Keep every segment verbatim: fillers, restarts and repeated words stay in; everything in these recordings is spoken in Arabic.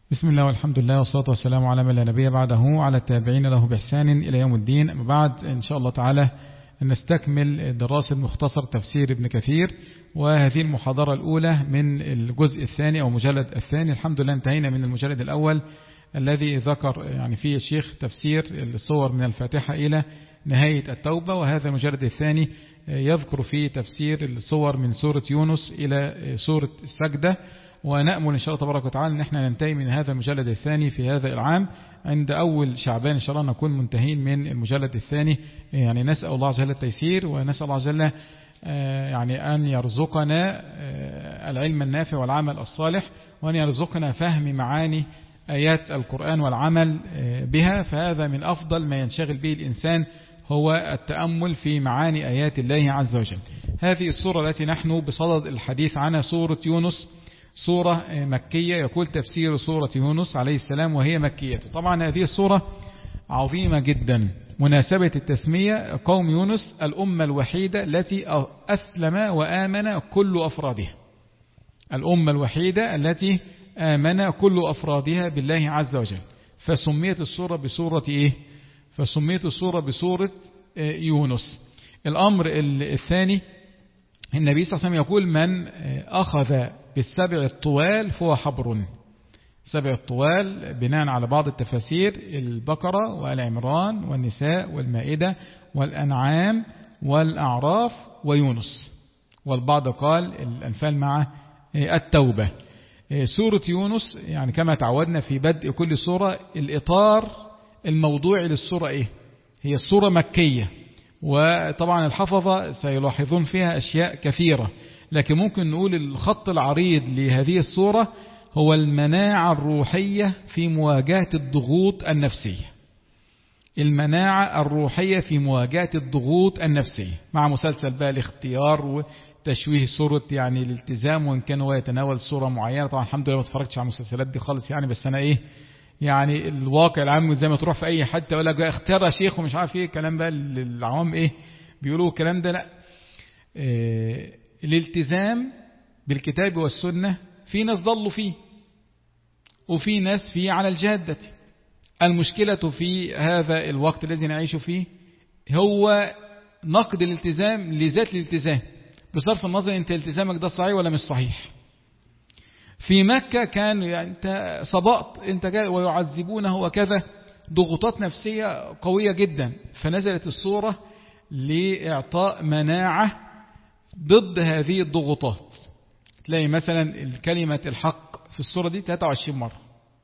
بسم الله والحمد لله والصلاة والسلام على من لا نبي بعده على التابعين له بإحسان إلى يوم الدين. أما بعد، إن شاء الله تعالى نستكمل دراسة مختصر تفسير ابن كثير، وهذه المحاضرة الأولى من الجزء الثاني أو مجلد الثاني. الحمد لله انتهينا من المجلد الأول الذي ذكر يعني فيه الشيخ تفسير الصور من الفاتحة إلى نهاية التوبة، وهذا المجلد الثاني يذكر فيه تفسير الصور من سورة يونس إلى سورة السجدة. ونأمل إن شاء الله تبارك وتعالى أن احنا ننتهي من هذا المجلد الثاني في هذا العام، عند أول شعبان إن شاء الله نكون منتهين من المجلد الثاني. يعني نسأل الله عز وجل التيسير، ونسأل الله عز وجل يعني أن يرزقنا العلم النافع والعمل الصالح، وأن يرزقنا فهم معاني آيات القرآن والعمل بها. فهذا من أفضل ما ينشغل به الإنسان، هو التأمل في معاني آيات الله عز وجل. هذه السورة التي نحن بصدد الحديث عنها سورة يونس، سورة مكية. يقول تفسير سورة يونس عليه السلام وهي مكية. طبعا هذه السورة عظيمة جدا. مناسبة التسمية: قوم يونس الأمة الوحيدة التي أسلم وآمن كل أفرادها. الأمة الوحيدة التي آمن كل أفرادها بالله عز وجل. فسميت السورة بسورة إيه؟ فسميت السورة بسورة يونس. الأمر الثاني: النبي صلى الله عليه وسلم يقول: من أخذ بالسبع الطوال فهو حبر. سبع الطوال بناء على بعض التفاسير: البقرة والعمران والنساء والمائدة والأنعام والأعراف ويونس، والبعض قال الأنفال مع التوبة. سورة يونس يعني كما تعودنا في بدء كل سورة، الإطار الموضوعي للسورة إيه؟ هي السورة مكية، وطبعا الحفظة سيلاحظون فيها أشياء كثيرة، لكن ممكن نقول الخط العريض لهذه السورة هو المناعة الروحية في مواجهة الضغوط النفسية. المناعة الروحية في مواجهة الضغوط النفسية، مع مسلسل بقى الاختيار وتشويه سورة يعني الالتزام، وإن كان هو يتناول سورة معينة. طبعا الحمد لله ما اتفرجتش على المسلسلات دي خالص يعني، بس أنا إيه يعني الواقع العام زي ما تروح في أي حد يقول لك اختار يا شيخ ومش عارف إيه الكلام بقى العوام إيه بيقولوا الكلام ده. لا، إيه الالتزام بالكتاب والسنة في ناس ضلوا فيه، وفي ناس فيه على الجادة. المشكلة في هذا الوقت الذي نعيش فيه هو نقد الالتزام لذات الالتزام، بصرف النظر انت التزامك ده صحيح ولا مش صحيح. في مكة كان يعني انت صبأت انت ويعذبونه وكذا، ضغوطات نفسية قوية جدا. فنزلت السورة لإعطاء مناعة ضد هذه الضغوطات. تلاقي مثلا كلمة الحق في السورة دي ثلاثة وعشرين مرة،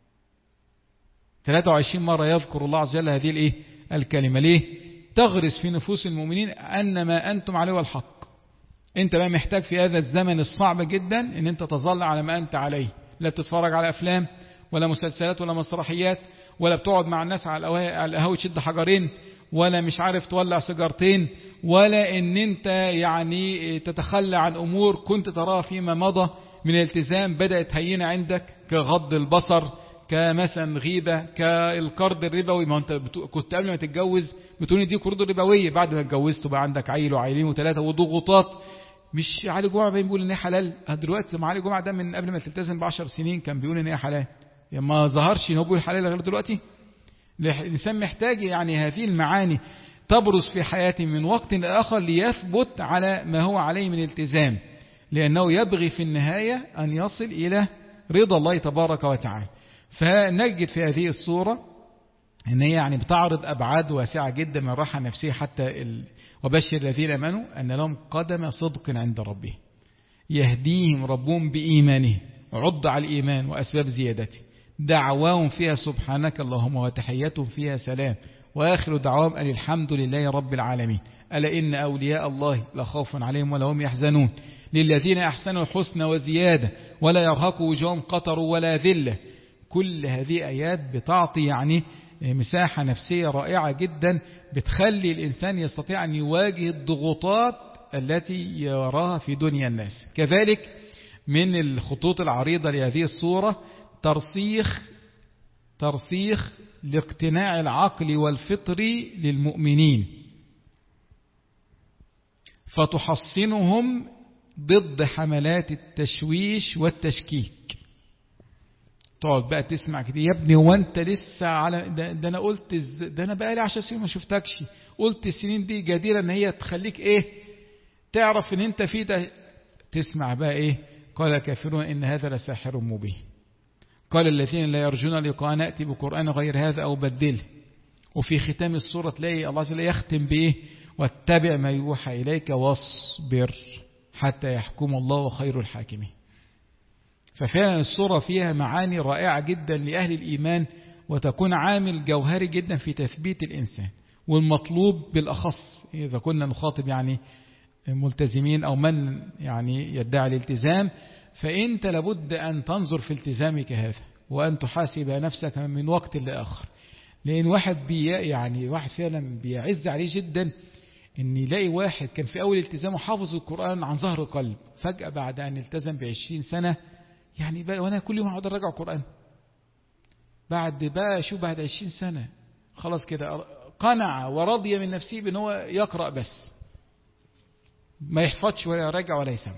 ثلاثة وعشرين مرة يذكر الله عز وجل هذه الايه الكلمة. ليه؟ تغرس في نفوس المؤمنين أن ما أنتم عليه الحق. انت بقى محتاج في هذا الزمن الصعب جدا ان انت تظل على ما انت عليه، لا بتتفرج على افلام ولا مسلسلات ولا مسرحيات، ولا بتقعد مع الناس على القهوة تشد حجرين، ولا مش عارف تولع سيجارتين، ولا ان انت يعني تتخلى عن امور كنت تراها فيما مضى من الالتزام بدأت هينة عندك، كغض البصر، كمثلا غيبة، كالقرض الربوي. ما انت كنت قبل ما تتجوز بتقول دي قروض ربوية، بعد ما اتجوزت بقى عندك عيل وعيلين وثلاثة وضغوطات. مش علي جمعة بيقول ان هي حلال دلوقتي، لما علي جمعة ده من قبل ما تلتزم بعشر سنين كان بيقول ان هي حلال، يعني ما ظهرش ان هو بيقول حلال غير دلوقتي. الانسان محتاج يعني هذه المعاني تبرز في حياته من وقت لآخر ليثبت على ما هو عليه من التزام، لأنه يبغي في النهاية أن يصل إلى رضا الله تبارك وتعالى. فنجد في هذه الصورة أن هي يعني بتعرض أبعاد واسعة جدا من الراحة النفسية حتى ال... وبشر الذين آمنوا أن لهم قدم صدق عند ربهم يهديهم ربهم بإيمانه، عض على الإيمان وأسباب زيادته، دعواهم فيها سبحانك اللهم وتحياتهم فيها سلام، وآخر دعواهم أن الحمد لله رب العالمين. ألا إن أولياء الله لا خوف عليهم ولا هم يحزنون، للذين أحسنوا الحسنى وزيادة ولا يرهق وجوههم قتر ولا ذلة. كل هذه آيات بتعطي يعني مساحة نفسية رائعة جدا، بتخلي الإنسان يستطيع أن يواجه الضغوطات التي يراها في دنيا الناس. كذلك من الخطوط العريضة لهذه الصورة ترسيخ ترسيخ لاقتناع العقل والفطر للمؤمنين، فتحصنهم ضد حملات التشويش والتشكيك. تقعد بقى تسمع كده، يا ابني هو انت لسه على ده, ده انا قلت ده انا بقى لي عشر سنين ما شفتكش، قلت السنين دي جديرة ان هي تخليك ايه تعرف ان انت في ده. تسمع بقى ايه؟ قال كافرون ان هذا لساحر مبين. قال الذين لا يرجون لقاء نأتي بقرآن غير هذا او بدله. وفي ختام السورة تلاقي الله عز وجل يختم بايه؟ واتبع ما يوحى اليك واصبر حتى يحكم الله خير الحاكمين. ففعلا السورة فيها معاني رائعة جدا لأهل الإيمان، وتكون عامل جوهري جدا في تثبيت الإنسان. والمطلوب بالأخص إذا كنا نخاطب يعني ملتزمين أو من يعني يدعي الالتزام، فأنت لابد أن تنظر في التزامك هذا وأن تحاسب نفسك من وقت لآخر. لأن واحد بي يعني واحد فعلا بيعز عليه جدا إن يلاقي واحد كان في أول التزامه حافظ القرآن عن ظهر قلب، فجأة بعد أن التزم بعشرين سنة يعني بقى وانا كل يوم اقعد اراجع قرآن. بعد بقى شو بعد عشرين سنة خلاص كده قنع ورضي من نفسه بان هو يقرأ بس ما يحفظش ولا يراجع ولا يسمع.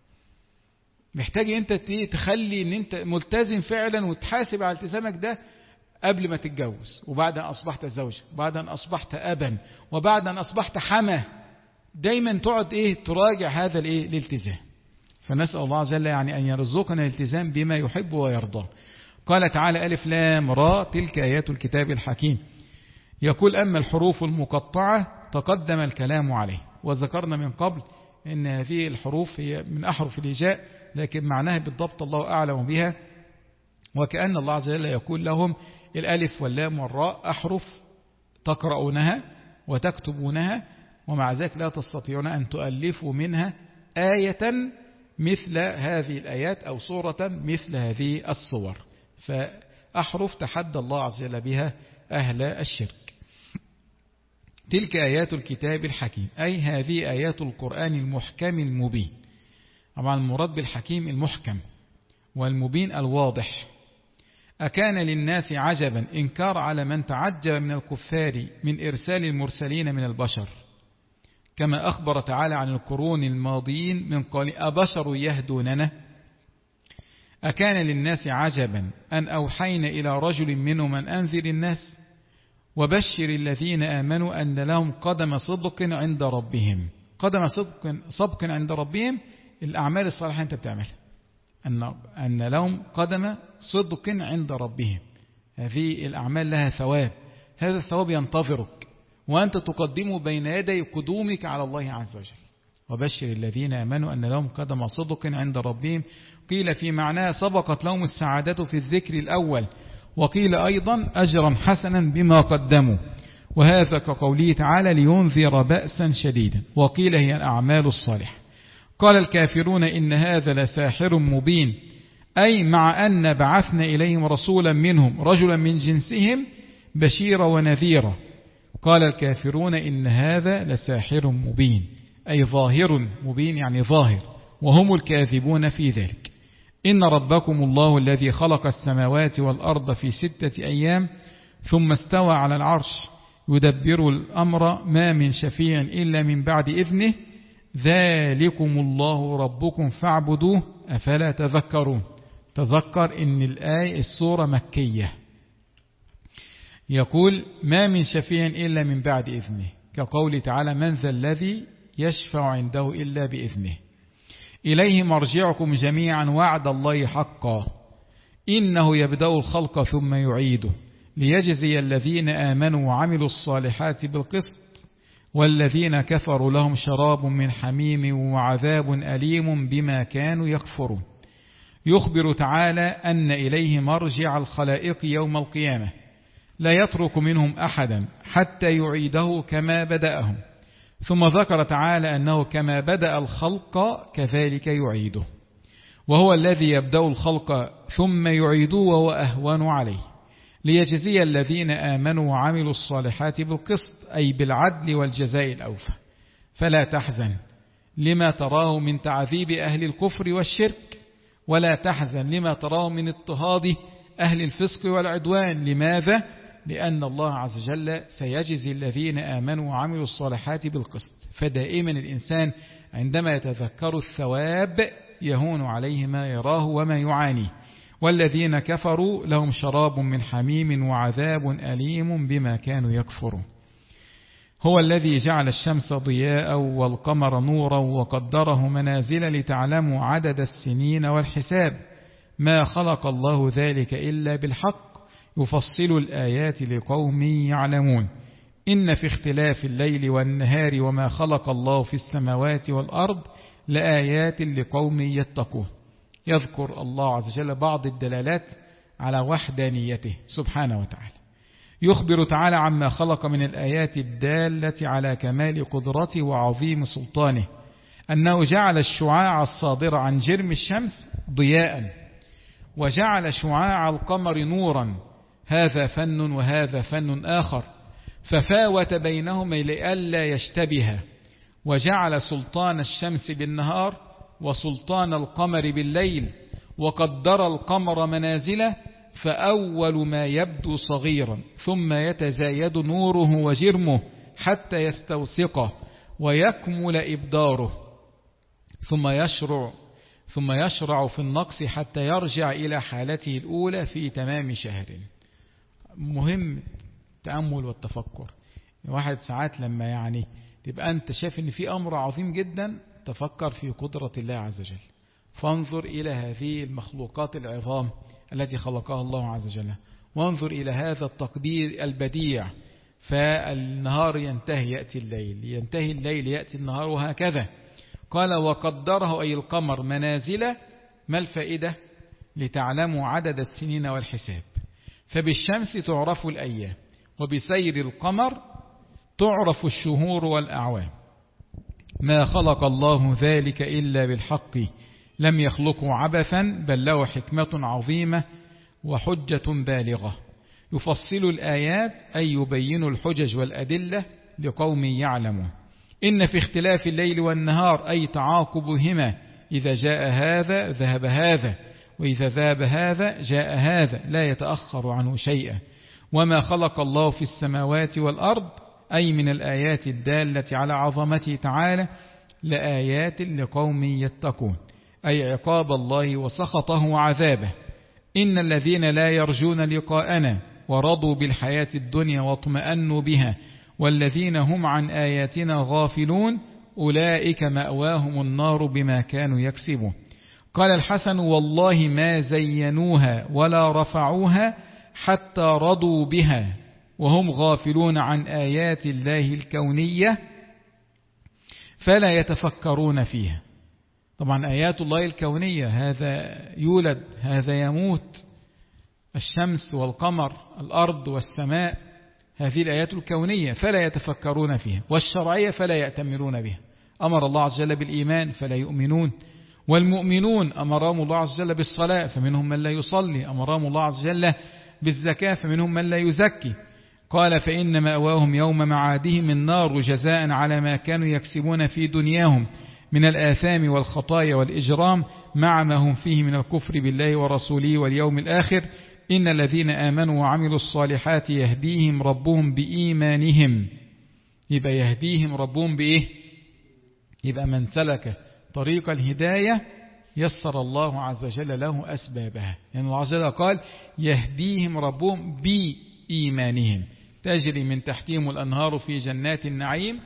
محتاج انت تخلي ان انت ملتزم فعلا وتحاسب على التزامك ده قبل ما تتجوز، وبعد ان اصبحت زوجا، وبعد ان اصبحت ابا، وبعد ان اصبحت حما. دايما تقعد ايه تراجع هذا الايه الالتزام. فنسأل الله عز وجل يعني أن يرزقنا الالتزام بما يحب ويرضى. قال تعالى ألف لام را تلك آيات الكتاب الحكيم. يقول أما الحروف المقطعة تقدم الكلام عليه، وذكرنا من قبل أن هذه الحروف هي من أحرف الهجاء، لكن معناها بالضبط الله أعلم بها. وكأن الله عز وجل يقول لهم الألف واللام والراء أحرف تقرؤونها وتكتبونها، ومع ذلك لا تستطيعون أن تؤلفوا منها آية مثل هذه الآيات أو صورة مثل هذه الصور. فأحرف تحدى الله عز وجل بها أهل الشرك. تلك آيات الكتاب الحكيم، أي هذه آيات القرآن المحكم المبين. طبعا المراد بالحكيم المحكم، والمبين الواضح. أكان للناس عجبا إنكار على من تعجب من الكفار من إرسال المرسلين من البشر، كما أخبر تعالى عن القرون الماضيين من قال أبشر يهدوننا. أكان للناس عجبا أن أوحينا إلى رجل منهم من أنذر الناس وبشر الذين آمنوا أن لهم قدم صدق عند ربهم. قدم صدق صدق عند ربهم الأعمال الصالحة أنت بتعملها، أن أن لهم قدم صدق عند ربهم. هذه الأعمال لها ثواب، هذا الثواب ينتظرك وأنت تقدمه بين يدي قدومك على الله عز وجل. وبشر الذين آمنوا أن لهم قدم صدق عند ربهم. قيل في معناه سبقت لهم السعادة في الذكر الأول، وقيل أيضا أجرا حسنا بما قدموا، وهذا كقوله تعالى لينذر بأسا شديدا، وقيل هي الأعمال الصالحة. قال الكافرون إن هذا لساحر مبين، أي مع أن بعثنا إليهم رسولا منهم رجلا من جنسهم بشيرا ونذيرا. قال الكافرون إن هذا لساحر مبين، أي ظاهر مبين يعني ظاهر، وهم الكاذبون في ذلك. إن ربكم الله الذي خلق السماوات والأرض في ستة أيام ثم استوى على العرش يدبر الأمر ما من شفيع إلا من بعد إذنه ذلكم الله ربكم فاعبدوه أفلا تذكرون. تذكر إن الآية السورة مكية. يقول ما من شفيع إلا من بعد إذنه، كقول تعالى من ذا الذي يشفع عنده إلا بإذنه. إليه مرجعكم جميعا وعد الله حقا إنه يبدأ الخلق ثم يعيده ليجزي الذين آمنوا وعملوا الصالحات بالقسط والذين كفروا لهم شراب من حميم وعذاب أليم بما كانوا يكفرون. يخبر تعالى أن إليه مرجع الخلائق يوم القيامة لا يترك منهم أحدا حتى يعيده كما بدأهم. ثم ذكر تعالى أنه كما بدأ الخلق كذلك يعيده، وهو الذي يبدأ الخلق ثم يعيده وهو أهون عليه ليجزي الذين آمنوا وعملوا الصالحات بالقسط أي بالعدل والجزاء الأوفى. فلا تحزن لما تراه من تعذيب أهل الكفر والشرك، ولا تحزن لما تراه من اضطهاد أهل الفسق والعدوان. لماذا؟ لأن الله عز وجل سيجزي الذين آمنوا وعملوا الصالحات بالقسط. فدائما الإنسان عندما يتذكر الثواب يهون عليه ما يراه وما يعانيه، والذين كفروا لهم شراب من حميم وعذاب أليم بما كانوا يكفرون. هو الذي جعل الشمس ضياء والقمر نورا وقدره منازل لتعلموا عدد السنين والحساب ما خلق الله ذلك إلا بالحق يفصل الآيات لقوم يعلمون إن في اختلاف الليل والنهار وما خلق الله في السماوات والأرض لآيات لقوم يتقون. يذكر الله عز وجل بعض الدلالات على وحدانيته سبحانه وتعالى. يخبر تعالى عما خلق من الآيات الدالة على كمال قدرته وعظيم سلطانه أنه جعل الشعاع الصادر عن جرم الشمس ضياء وجعل شعاع القمر نورا، هذا فن وهذا فن آخر ففاوت بينهما لئلا يشتبها، وجعل سلطان الشمس بالنهار وسلطان القمر بالليل وقدر القمر منازله، فأول ما يبدو صغيرا ثم يتزايد نوره وجرمه حتى يستوثقه ويكمل إبداره ثم يشرع ثم يشرع في النقص حتى يرجع إلى حالته الأولى في تمام شهر. مهم التأمل والتفكر. واحد ساعات لما يعني تبقى أنت شايف أن في أمر عظيم جدا تفكر في قدرة الله عز وجل، فانظر إلى هذه المخلوقات العظام التي خلقها الله عز وجل، وانظر إلى هذا التقدير البديع، فالنهار ينتهي يأتي الليل، ينتهي الليل يأتي النهار، وهكذا. قال وقدره أي القمر منازل، ما الفائدة؟ لتعلموا عدد السنين والحساب، فبالشمس تعرف الأيام وبسير القمر تعرف الشهور والأعوام. ما خلق الله ذلك إلا بالحق لم يخلقه عبثا بل له حكمة عظيمة وحجة بالغة يفصل الآيات أي يبين الحجج والأدلة لقوم يعلمون. إن في اختلاف الليل والنهار أي تعاقبهما، إذا جاء هذا ذهب هذا، وإذا ذهب هذا جاء هذا، لا يتأخر عنه شيئا. وما خلق الله في السماوات والأرض أي من الآيات الدالة على عظمته تعالى لآيات لقوم يتقون، أي عقاب الله وسخطه وعذابه. إن الذين لا يرجون لقاءنا ورضوا بالحياة الدنيا واطمأنوا بها والذين هم عن آياتنا غافلون أولئك مأواهم النار بما كانوا يكسبون. قال الحسن والله ما زينوها ولا رفعوها حتى رضوا بها وهم غافلون عن آيات الله الكونية فلا يتفكرون فيها. طبعا آيات الله الكونية، هذا يولد هذا يموت، الشمس والقمر الأرض والسماء، هذه الآيات الكونية فلا يتفكرون فيها، والشرعية فلا يأتمرون بها. أمر الله عز وجل بالإيمان فلا يؤمنون، والمؤمنون أمرهم الله عز وجل بالصلاة فمنهم من لا يصلي، أمرهم الله عز وجل بالزكاة فمنهم من لا يزكي. قال فإن مأواهم يوم معادهم النار جزاء على ما كانوا يكسبون في دنياهم من الآثام والخطايا والإجرام مع ما هم فيه من الكفر بالله ورسوله واليوم الآخر. إن الذين آمنوا وعملوا الصالحات يهديهم ربهم بإيمانهم. يبقى يهديهم ربهم بإيه؟ يبقى من سلك طريق الهداية يسر الله عز وجل له أسبابها، لأن يعني الله عز وجل قال يهديهم ربهم بإيمانهم تجري من تحتهم الأنهار في جنات النعيم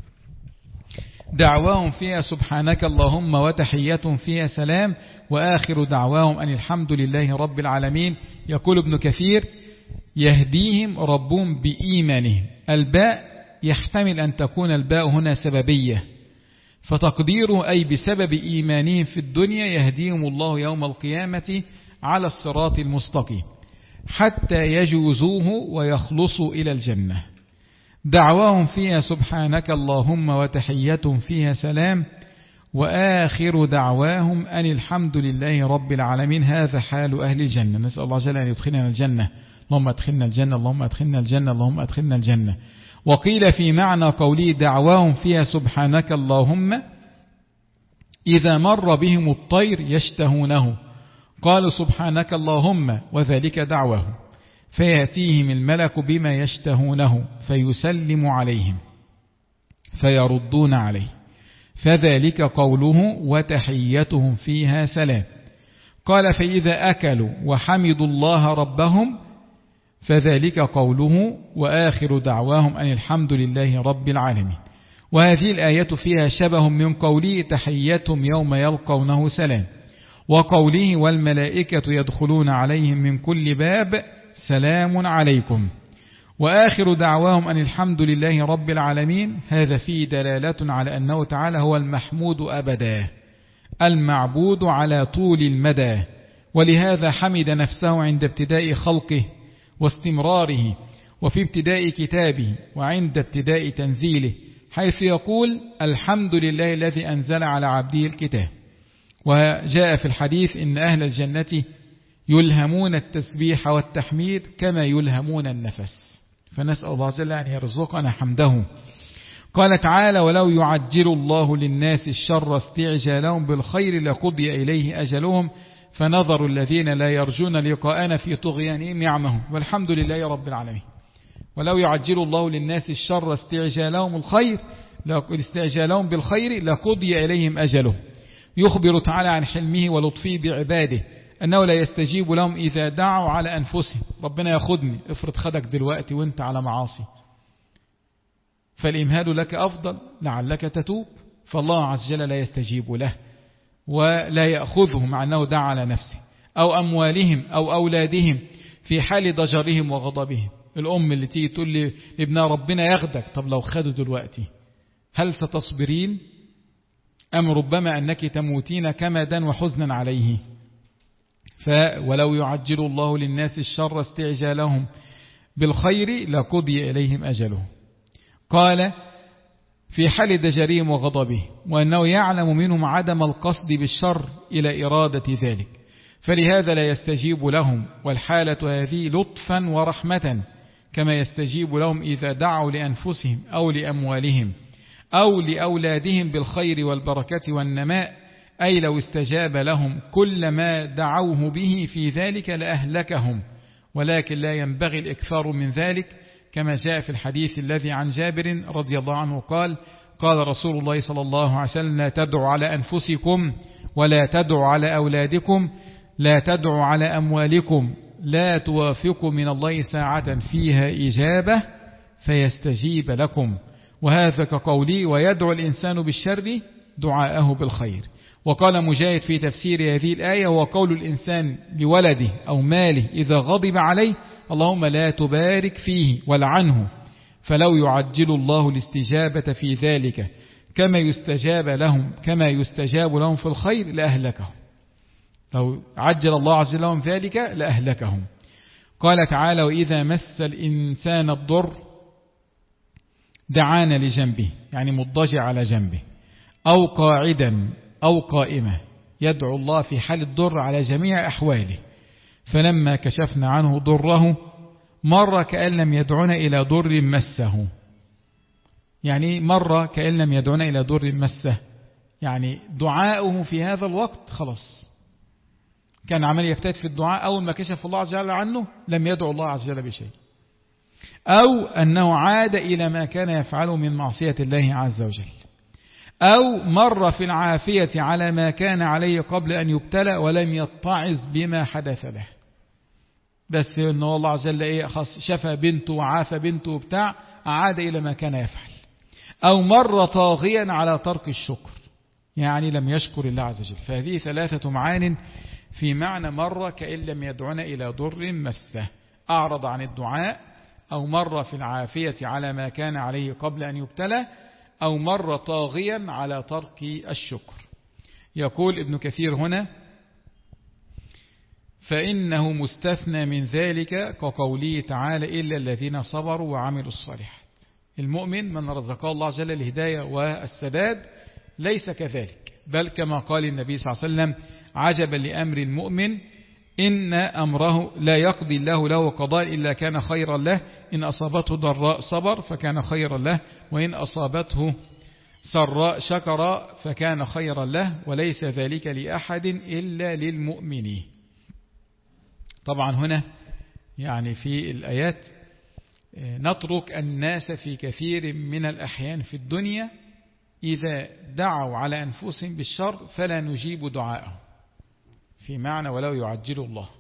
دعواهم فيها سبحانك اللهم وتحياتهم فيها سلام وآخر دعواهم أن الحمد لله رب العالمين. يقول ابن كثير يهديهم ربهم بإيمانهم. الباء يحتمل أن تكون الباء هنا سببية، فتقديره أي بسبب إيمانهم في الدنيا يهديهم الله يوم القيامة على الصراط المستقيم حتى يجوزوه ويخلصوا إلى الجنة. دعواهم فيها سبحانك اللهم وتحياتهم فيها سلام وآخر دعواهم أن الحمد لله رب العالمين. هذا حال أهل الجنة. نسأل الله جل أن يدخلنا الجنة. اللهم أدخلنا الجنة اللهم أدخلنا الجنة اللهم أدخلنا الجنة. وقيل في معنى قوله دعواهم فيها سبحانك اللهم إذا مر بهم الطير يشتهونه قالوا سبحانك اللهم وذلك دعواه فيأتيهم الملك بما يشتهونه فيسلم عليهم فيردون عليه فذلك قوله وتحيتهم فيها سلام. قال فإذا أكلوا وحمدوا الله ربهم فذلك قوله وآخر دعواهم أن الحمد لله رب العالمين. وهذه الآية فيها شبه من قوله تحيتهم يوم يلقونه سلام، وقوله والملائكة يدخلون عليهم من كل باب سلام عليكم، وآخر دعواهم أن الحمد لله رب العالمين. هذا فيه دلالة على أنه تعالى هو المحمود أبدا المعبود على طول المدى، ولهذا حمد نفسه عند ابتداء خلقه واستمراره، وفي ابتداء كتابه، وعند ابتداء تنزيله، حيث يقول الحمد لله الذي أنزل على عبده الكتاب. وجاء في الحديث إن أهل الجنة يلهمون التسبيح والتحميد كما يلهمون النفس، فنسأل الله جل أن يرزقنا حمده. قال تعالى ولو يعجل الله للناس الشر استعجالهم بالخير لقضي إليه أجلهم فنظر الذين لا يرجون لقاءنا في طغيانهم يعمهون والحمد لله رب العالمين. ولو يعجل الله للناس الشر استعجالهم الخير استعجالهم بالخير لقضي إليهم أجلهم. يخبر تعالى عن حلمه ولطفه بعباده أنه لا يستجيب لهم إذا دعوا على أنفسهم. ربنا ياخدني، افرض خدك دلوقتي وانت على معاصي، فالإمهال لك أفضل لعلك تتوب، فالله عز وجل لا يستجيب له ولا يأخذه مع أنه دعا على نفسه. أو أموالهم أو أولادهم في حال ضجرهم وغضبهم. الأم اللي تيجي تقول لي ابنها ربنا ياخدك، طب لو خدوا دلوقتي هل ستصبرين أم ربما أنك تموتين كمدا وحزنا عليه؟ فولو يعجل الله للناس الشر استعجالهم بالخير لقضي إليهم أجلهم. قال في حال دجرهم وغضبه، وأنه يعلم منهم عدم القصد بالشر إلى إرادة ذلك، فلهذا لا يستجيب لهم. والحالة هذه لطفا ورحمة كما يستجيب لهم إذا دعوا لأنفسهم أو لأموالهم أو لأولادهم بالخير والبركة والنماء، أي لو استجاب لهم كل ما دعوه به في ذلك لأهلكهم، ولكن لا ينبغي الإكثار من ذلك، كما جاء في الحديث الذي عن جابر رضي الله عنه قال قال رسول الله صلى الله عليه وسلم لا تدعوا على أنفسكم ولا تدعوا على أولادكم لا تدعوا على أموالكم لا توافقوا من الله ساعة فيها إجابة فيستجيب لكم. وهذا كقولي ويدعو الإنسان بالشر دعاءه بالخير. وقال مجاهد في تفسير هذه الآية وقول الإنسان لولده أو ماله إذا غضب عليه اللهم لا تبارك فيه ولعنه، فلو يعجل الله الاستجابة في ذلك كما يستجاب لهم كما يستجاب لهم في الخير لأهلكهم. لو عجل الله عز وجل لهم ذلك لأهلكهم. قال تعالى وإذا مس الإنسان الضر دعانا لجنبه، يعني مضجع على جنبه أو قاعدا أو قائمة، يدعو الله في حال الضر على جميع أحواله. فلما كشفنا عنه ضره مر كأن لم يدعنا إلى ضر مسه. يعني مر كأن لم يدعنا إلى ضر مسه، يعني دعاؤه في هذا الوقت خلاص كان عمل يفتات في الدعاء، أول ما كشف الله عز وجل عنه لم يدعو الله عز وجل بشيء، أو أنه عاد إلى ما كان يفعله من معصية الله عز وجل، أو مر في العافية على ما كان عليه قبل أن يبتلى ولم يتعظ بما حدث له، بس أنه الله عز وجل إيه خاص شفى بنته وعافى بنته وبتاع، عاد إلى ما كان يفعل. أو مر طاغيا على ترك الشكر، يعني لم يشكر الله عز وجل. فهذه ثلاثة معان في معنى مر كأن لم يدعنا إلى ضر مسه، أعرض عن الدعاء، أو مر في العافية على ما كان عليه قبل أن يبتلى، أو مر طاغيا على ترك الشكر. يقول ابن كثير هنا فإنه مستثنى من ذلك كقوله تعالى إلا الذين صبروا وعملوا الصالحات. المؤمن من رزقه الله جل الهداية والسداد ليس كذلك، بل كما قال النبي صلى الله عليه وسلم عجبا لأمر المؤمن إن أمره لا يقضي الله له قضاء إلا كان خيرا له، إن أصابته ضراء صبر فكان خيرا له، وإن أصابته سراء شكر فكان خيرا له، وليس ذلك لأحد إلا للمؤمنين. طبعا هنا يعني في الآيات نترك الناس في كثير من الأحيان في الدنيا إذا دعوا على أنفسهم بالشر فلا نجيب دعاءهم، في معنى ولو يعجل الله،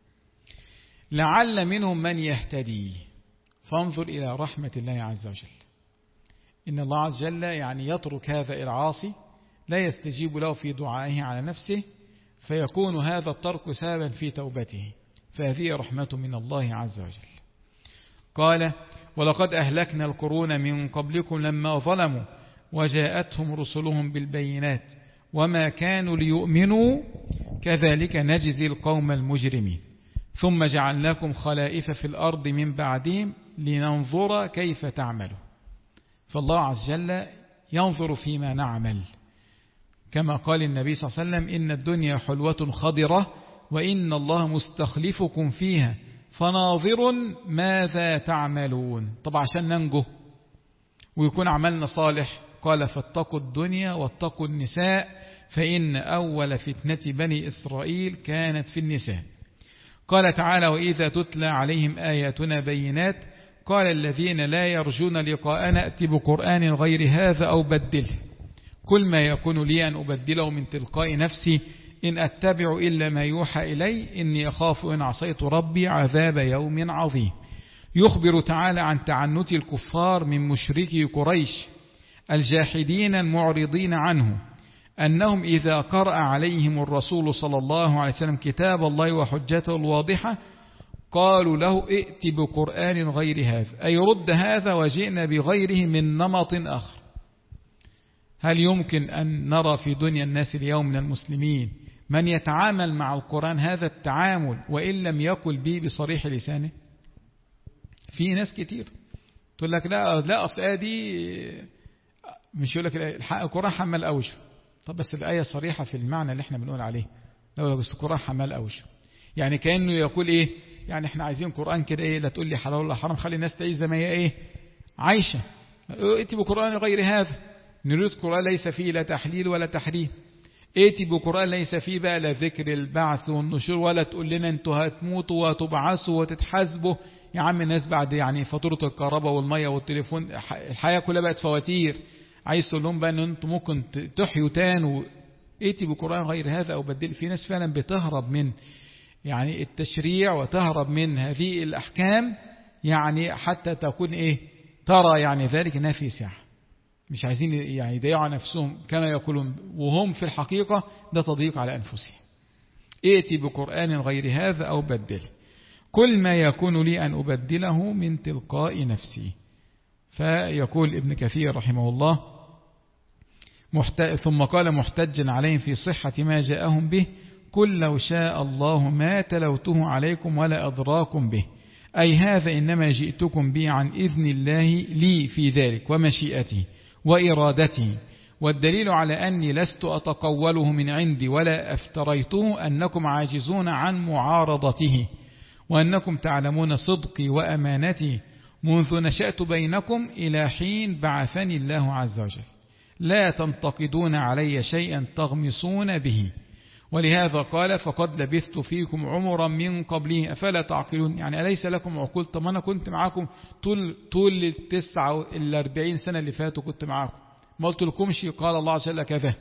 لعل منهم من يهتدي، فانظر إلى رحمة الله عز وجل. إن الله عز وجل يعني يترك هذا العاصي لا يستجيب له في دعائه على نفسه، فيكون هذا الترك سببا في توبته، فهذه رحمة من الله عز وجل. قال ولقد أهلكنا القرون من قبلكم لما ظلموا وجاءتهم رسلهم بالبينات وما كانوا ليؤمنوا كذلك نجزي القوم المجرمين ثم جعلناكم خلائف في الأرض من بعدهم لننظر كيف تعملوا. فالله عز وجل ينظر فيما نعمل، كما قال النبي صلى الله عليه وسلم إن الدنيا حلوة خضرة وإن الله مستخلفكم فيها فناظر ماذا تعملون. طبعا عشان ننجو ويكون عملنا صالح قال فاتقوا الدنيا واتقوا النساء فإن أول فتنة بني إسرائيل كانت في النساء. قال تعالى وإذا تتلى عليهم آياتنا بينات قال الذين لا يرجون لقاءنا ائت بقرآن غير هذا أو بدله كل ما يكون لي أن أبدله من تلقاء نفسي إن أتبع إلا ما يوحى إلي إني أخاف إن عصيت ربي عذاب يوم عظيم. يخبر تعالى عن تعنت الكفار من مشركي قريش الجاحدين المعرضين عنه أنهم إذا قرأ عليهم الرسول صلى الله عليه وسلم كتاب الله وحجته الواضحة قالوا له ائت بقرآن غير هذا، أي رد هذا وجئنا بغيره من نمط آخر. هل يمكن أن نرى في دنيا الناس اليوم من المسلمين من يتعامل مع القرآن هذا التعامل وإن لم يقل به بصريح لسانه؟ في ناس كتير تقول لك لا لا أصل دي مش يقول لك القرآن حمل أوجه. طب بس الآية صريحة في المعنى اللي احنا بنقول عليه، لو بس القرآن حمل أوجه يعني كأنه يقول إيه، يعني احنا عايزين قرآن كده إيه، لا تقول لي حلال ولا حرام، خلي الناس تعيش زي ما هي إيه عايشة. ائتي بقرآن غير هذا، نريد قرآن ليس فيه لا تحليل ولا تحريم. ائتي بقرآن ليس فيه بقى لا ذكر البعث والنشور ولا تقول لنا انتوا هتموتوا وتبعثوا وتتحاسبوا. يا عم الناس بعد يعني فاتورة الكهرباء والمية والتليفون الحياة كلها بقت فواتير، عايز تقول لهم بقى ان انتم ممكن تحيوا تاني. ائتي بقرآن غير هذا او بدل. في ناس فعلا بتهرب من يعني التشريع وتهرب من هذه الأحكام، يعني حتى تكون إيه ترى يعني ذلك انها في ساعة، مش عايزين يعني يضيعوا نفسهم كما يقولون، وهم في الحقيقة ده تضييق على أنفسهم. ائتي بقرآن غير هذا أو بدل كل ما يكون لي أن أبدله من تلقاء نفسي. فيقول ابن كثير رحمه الله محت... ثم قال محتجا عليهم في صحة ما جاءهم به قل لو شاء الله ما تلوته عليكم ولا أضراكم به، أي هذا إنما جئتكم به عن إذن الله لي في ذلك ومشيئته وإرادته، والدليل على أني لست أتقوله من عندي ولا أفتريته أنكم عاجزون عن معارضته، وأنكم تعلمون صدقي وأمانتي منذ نشأت بينكم إلى حين بعثني الله عز وجل، لا تنتقدون علي شيئا تغمصون به، ولهذا قال فقد لبثت فيكم عمرا من قبله أفلا تعقلون. يعني أليس لكم عقول؟ طب أنا كنت معاكم طول طول التسعة الأربعين سنة اللي فاتوا كنت معاكم، ما قلت لكمش قال الله عز وجل كذا.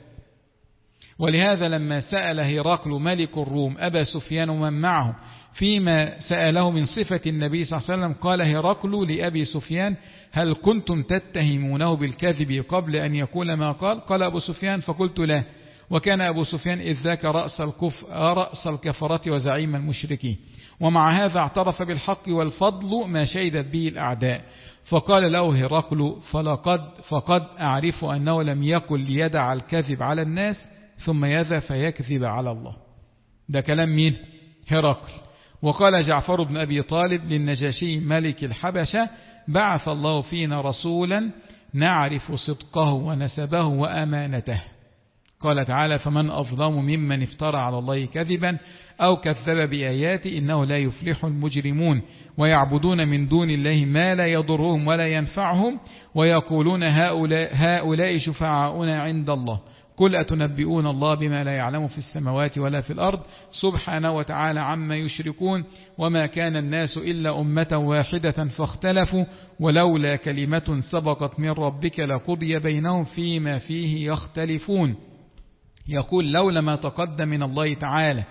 ولهذا لما سأل هرقل ملك الروم أبا سفيان ومن معه فيما سأله من صفة النبي صلى الله عليه وسلم قال هرقل لأبي سفيان هل كنتم تتهمونه بالكذب قبل أن يقول ما قال؟ قال أبو سفيان فقلت لا، وكان أبو سفيان إذ ذاك رأس الكف رأس الكفرة وزعيم المشركين، ومع هذا اعترف بالحق والفضل ما شهدت به الأعداء، فقال له هرقل فلقد فقد أعرف أنه لم يقل ليدع الكذب على الناس ثم يذهب فيكذب على الله. ده كلام مين؟ هرقل. وقال جعفر بن أبي طالب للنجاشي ملك الحبشة بعث الله فينا رسولا نعرف صدقه ونسبه وأمانته. قال تعالى فمن أظلم ممن افترى على الله كذبا أو كذب بآياته إنه لا يفلح المجرمون ويعبدون من دون الله ما لا يضرهم ولا ينفعهم ويقولون هؤلاء, هؤلاء شفعاؤنا عند الله قل أتنبئون الله بما لا يعلم في السماوات ولا في الأرض سبحانه وتعالى عما يشركون وما كان الناس إلا أمة واحدة فاختلفوا ولولا كلمة سبقت من ربك لقضي بينهم فيما فيه يختلفون. يقول لولا ما تقدم من الله تعالى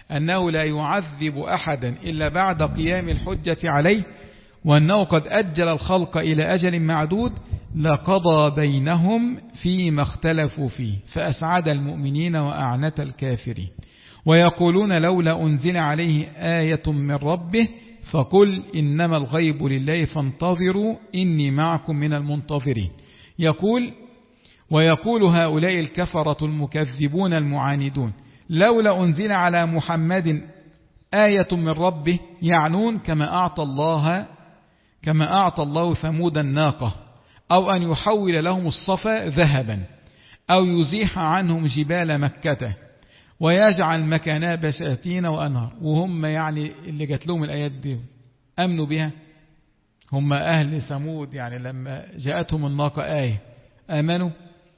أنه لا يعذب أحدا إلا بعد قيام الحجة عليه، وأنه قد أجل الخلق إلى أجل معدود لقضى بينهم فيما اختلفوا فيه فأسعد المؤمنين وأعنت الكافرين. ويقولون لولا أنزل عليه آية من ربه فقل إنما الغيب لله فانتظروا إني معكم من المنتظرين. يقول ويقول هؤلاء الكفرة المكذبون المعاندون لولا أنزل على محمد آية من ربه، يعنون كما أعطى الله كما أعطى الله ثمود الناقة، أو أن يحول لهم الصفا ذهبا، أو يزيح عنهم جبال مكة ويجعل مكانها بساتين وأنهار. وهم يعني اللي جات لهم الآيات دي أمنوا بها، هم أهل ثمود يعني لما جاءتهم الناقة آية آمنوا،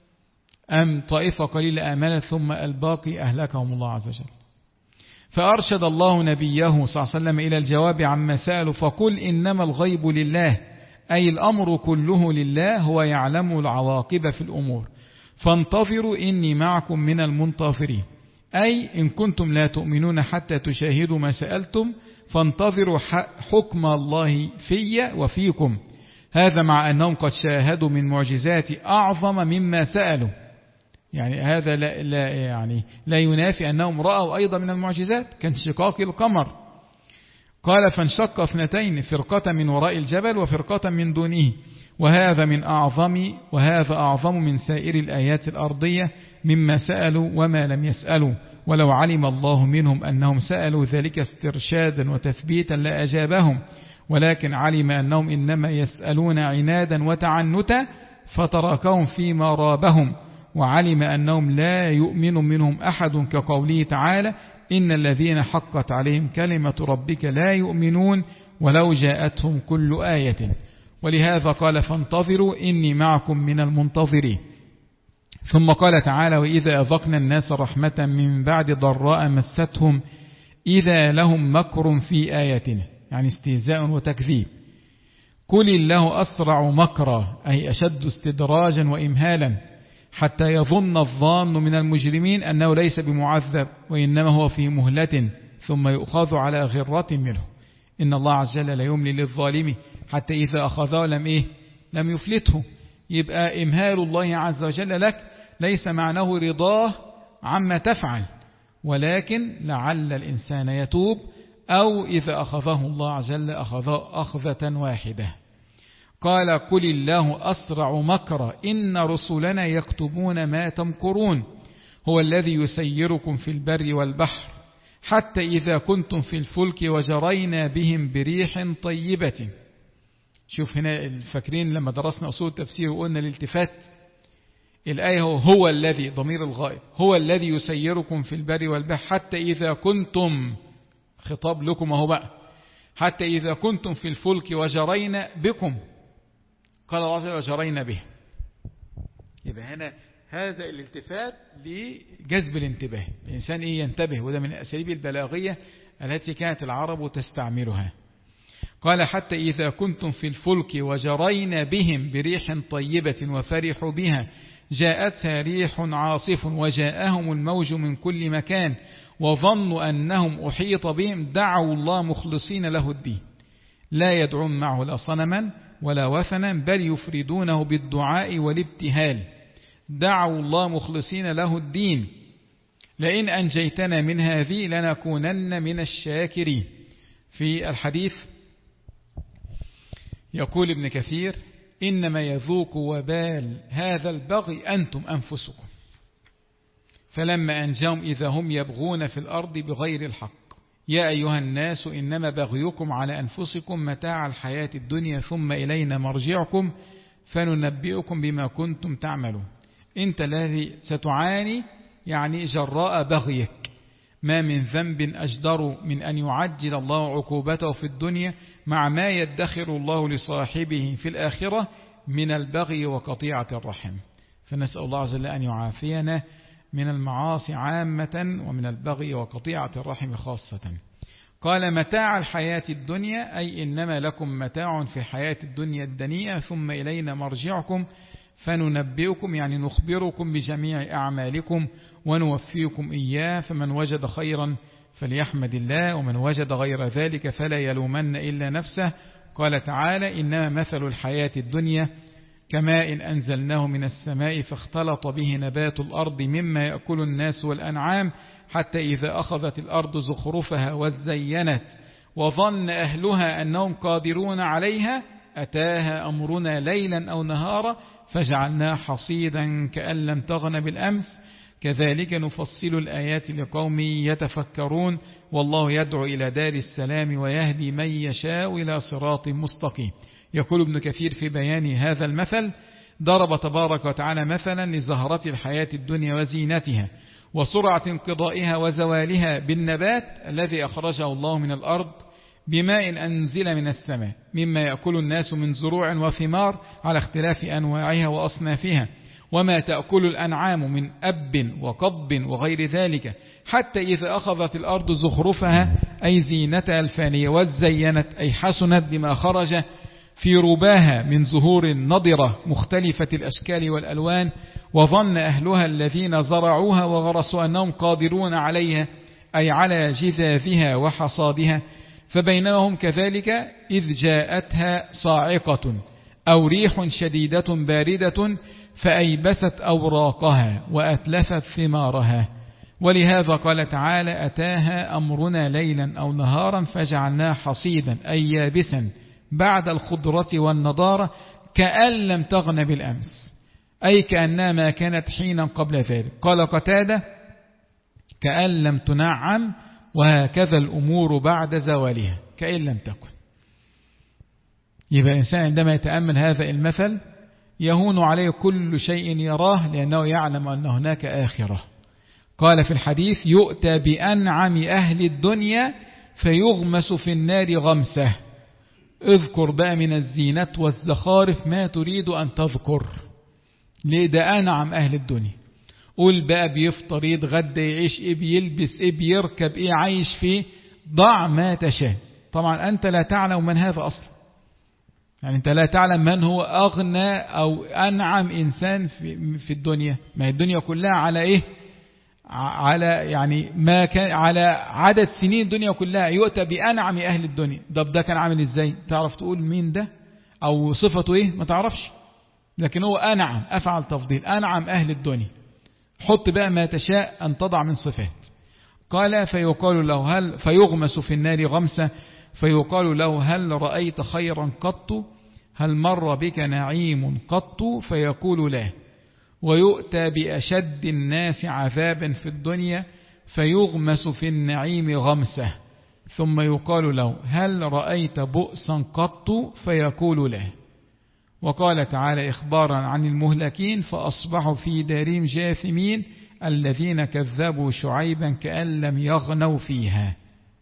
أم طائفة قليلة آمنت ثم الباقي أهلكهم الله عز وجل. فأرشد الله نبيه صلى الله عليه وسلم إلى الجواب عما سألوا فقل إنما الغيب لله، أي الأمر كله لله، هو يعلم العواقب في الأمور، فانتظروا إني معكم من المنتظرين، أي إن كنتم لا تؤمنون حتى تشاهدوا ما سألتم فانتظروا حكم الله في وفيكم. هذا مع أنهم قد شاهدوا من معجزات أعظم مما سألوا، يعني هذا لا, لا, يعني لا ينافي أنهم رأوا أيضا من المعجزات كانشقاق القمر. قال فانشق اثنتين، فرقة من وراء الجبل وفرقة من دونه، وهذا من أعظم وهذا أعظم من سائر الآيات الأرضية مما سألوا وما لم يسألوا، ولو علم الله منهم أنهم سألوا ذلك استرشادا وتثبيتا لأجابهم، ولكن علم أنهم إنما يسألون عنادا وتعنتا فتركهم فيما رابهم، وعلم أنهم لا يؤمن منهم أحد كقوله تعالى إن الذين حقت عليهم كلمة ربك لا يؤمنون ولو جاءتهم كل آية. ولهذا قال فانتظروا إني معكم من المنتظرين. ثم قال تعالى وإذا أذقنا الناس رحمة من بعد ضراء مستهم إذا لهم مكر في آياتنا، يعني استهزاء وتكذيب. قل الله أسرع مكرا، أي أشد استدراجا وإمهالا، حتى يظن الظان من المجرمين أنه ليس بمعذب وإنما هو في مهلة ثم يؤخذ على غرة منه. إن الله عز وجل لا يملي للظالم حتى إذا أخذه لم إيه لم يفلته. يبقى إمهال الله عز وجل لك ليس معناه رضاه عما تفعل، ولكن لعل الإنسان يتوب، أو إذا أخذه الله عز وجل أخذه أخذة واحدة. قال قل الله أسرع مكرا إن رسلنا يكتبون ما تمكرون، هو الذي يسيركم في البر والبحر حتى إذا كنتم في الفلك وجرينا بهم بريح طيبة. شوف هنا الفاكرين لما درسنا أصول التفسير وقلنا الالتفات، الآية هو, هو الذي ضمير الغائب، هو الذي يسيركم في البر والبحر حتى إذا كنتم، خطاب لكم اهو بقى، حتى إذا كنتم في الفلك وجرينا بكم، قال الله عز وجل وجرينا به. يبقى هنا هذا الالتفات لجذب الانتباه، الإنسان إيه ينتبه، وده من الأساليب البلاغية التي كانت العرب تستعملها. قال حتى إذا كنتم في الفلك وجرينا بهم بريح طيبة وفرحوا بها جاءتها ريح عاصف وجاءهم الموج من كل مكان وظنوا أنهم أحيط بهم دعوا الله مخلصين له الدين، لا يدعون معه لا صنما ولا وثنا بل يفردونه بالدعاء والابتهال، دعوا الله مخلصين له الدين لئن أنجيتنا من هذه لنكونن من الشاكرين. في الحديث يقول ابن كثير إنما يذوق وبال هذا البغي أنتم أنفسكم، فلما أنجاهم إذا هم يبغون في الأرض بغير الحق، يا أيها الناس إنما بغيكم على أنفسكم متاع الحياة الدنيا ثم إلينا مرجعكم فننبئكم بما كنتم تعملون. أنت الذي ستعاني يعني جراء بغيك، ما من ذنب أجدر من أن يعجل الله عقوبته في الدنيا مع ما يدخر الله لصاحبه في الآخرة من البغي وقطيعة الرحم. فنسأل الله عز وجل أن يعافينا من المعاصي عامة ومن البغي وقطيعة الرحم خاصة. قال متاع الحياة الدنيا أي إنما لكم متاع في حياة الدنيا الدنيئة ثم إلينا مرجعكم فننبئكم يعني نخبركم بجميع أعمالكم ونوفيكم إياه، فمن وجد خيرا فليحمد الله، ومن وجد غير ذلك فلا يلومن إلا نفسه. قال تعالى: إنما مثل الحياة الدنيا كماء أنزلناه من السماء فاختلط به نبات الأرض مما يأكل الناس والأنعام حتى إذا أخذت الأرض زخرفها وزينت وظن أهلها أنهم قادرون عليها أتاها أمرنا ليلا أو نهارا فجعلناه حصيدا كأن لم تغن بالأمس كذلك نفصل الآيات لقوم يتفكرون والله يدعو إلى دار السلام ويهدي من يشاء إلى صراط مستقيم. يقول ابن كثير في بيان هذا المثل: ضرب تبارك وتعالى مثلا لزهرة الحياة الدنيا وزينتها وسرعة انقضائها وزوالها بالنبات الذي أخرجه الله من الأرض بماء أنزل من السماء مما يأكل الناس من زروع وثمار على اختلاف أنواعها وأصنافها، وما تأكل الأنعام من أب وقضب وغير ذلك، حتى إذا أخذت الأرض زخرفها أي زينتها الفانية وزينت أي حسنت بما خرج في رباها من زهور نضرة مختلفة الأشكال والألوان، وظن أهلها الذين زرعوها وغرسوا أنهم قادرون عليها أي على جذاذها وحصادها، فبينما هم كذلك إذ جاءتها صاعقة أو ريح شديدة باردة فأيبست أوراقها وأتلفت ثمارها. ولهذا قال تعالى: أتاها أمرنا ليلا أو نهارا فجعلناه حصيدا أي يابسا بعد الخضرة والنضارة كأن لم تغن بالأمس أي كأنها ما كانت حينا قبل ذلك. قال قتادة: كأن لم تنعم، وهكذا الأمور بعد زوالها كأن لم تكن. يبقى الإنسان عندما يتأمل هذا المثل يهون عليه كل شيء يراه لأنه يعلم أن هناك آخرة. قال في الحديث: يؤتى بأنعم أهل الدنيا فيغمس في النار غمسه. اذكر بقى من الزينة والزخارف ما تريد أن تذكر، ليه؟ ده أنعم أهل الدنيا. قول بقى بيفطر يتغدى يعيش إيه بيلبس إيه بيركب إيه عايش فيه، ضع ما تشاء. طبعا أنت لا تعلم من هذا أصلا، يعني أنت لا تعلم من هو أغنى أو أنعم إنسان في في الدنيا. ما هي الدنيا كلها على إيه؟ على يعني ما كان على عدد سنين الدنيا كلها. يؤتى بأنعم أهل الدنيا، ده ده كان عامل إزاي؟ تعرف تقول مين ده أو صفته إيه؟ ما تعرفش، لكن هو أنعم، أفعل تفضيل، أنعم أهل الدنيا. حط بقى ما تشاء أن تضع من صفات. قال: فيقال له هل فيغمس في النار غمسة فيقال له هل رأيت خيرا قط؟ هل مر بك نعيم قط؟ فيقول لا. ويؤتى بأشد الناس عذابا في الدنيا فيغمس في النعيم غمسة ثم يقال له هل رأيت بؤسا قط؟ فيقول لا. وقال تعالى إخبارا عن المهلكين: فأصبحوا في دارهم جاثمين الذين كذبوا شعيبا كأن لم يغنوا فيها.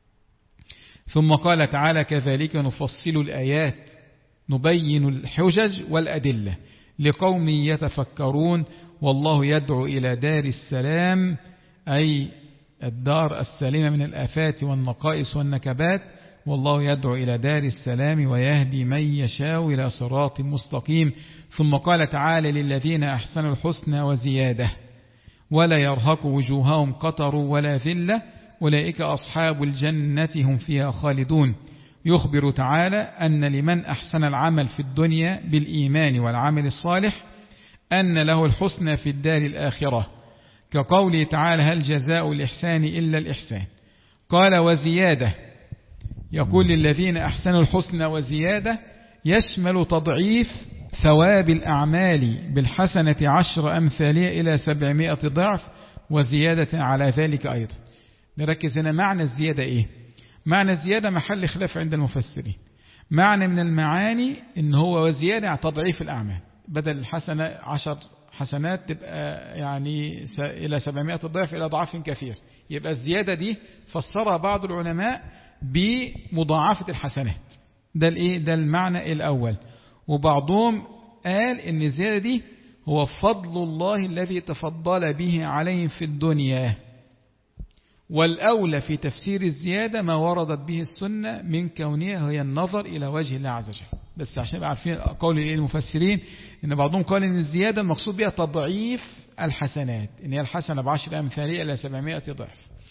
ثم قال تعالى: كذلك نفصل الآيات نبين الحجج والأدلة لقوم يتفكرون والله يدعو إلى دار السلام أي الدار السليمة من الآفات والنقائص والنكبات، والله يدعو إلى دار السلام ويهدي من يشاء إلى صراط مستقيم. ثم قال تعالى: للذين أحسنوا الحسنى وزيادة ولا يرهق وجوههم قتر ولا ذلة أولئك أصحاب الجنة هم فيها خالدون. يخبر تعالى أن لمن أحسن العمل في الدنيا بالإيمان والعمل الصالح أن له الحسنى في الدار الآخرة، كقوله تعالى: هل جزاء الإحسان إلا الإحسان. قال: وزيادة يقول للذين أحسنوا الحسنى وزيادة يشمل تضعيف ثواب الأعمال بالحسنة عشر أمثالها إلى سبعمائة ضعف وزيادة على ذلك أيضا. نركز هنا معنى الزيادة إيه؟ معنى الزيادة محل خلاف عند المفسرين. معنى من المعاني إن هو وزيادة تضعيف الأعمال، بدل الحسنة عشر حسنات تبقى يعني إلى سبعمائة ضعف إلى ضعف كثير. يبقى الزيادة دي فسرها بعض العلماء بمضاعفة الحسنات. ده الإيه؟ ده المعنى الأول. وبعضهم قال إن الزيادة دي هو فضل الله الذي تفضل به عليهم في الدنيا. والأولى في تفسير الزيادة ما وردت به السنة من كونها هي النظر إلى وجه الله عز وجل. بس عشان يبقى عارفين قول المفسرين إن بعضهم قال إن الزيادة المقصود بها تضعيف الحسنات، إن هي الحسنة بعشر أمثالها إلى سبعمائة ضعف.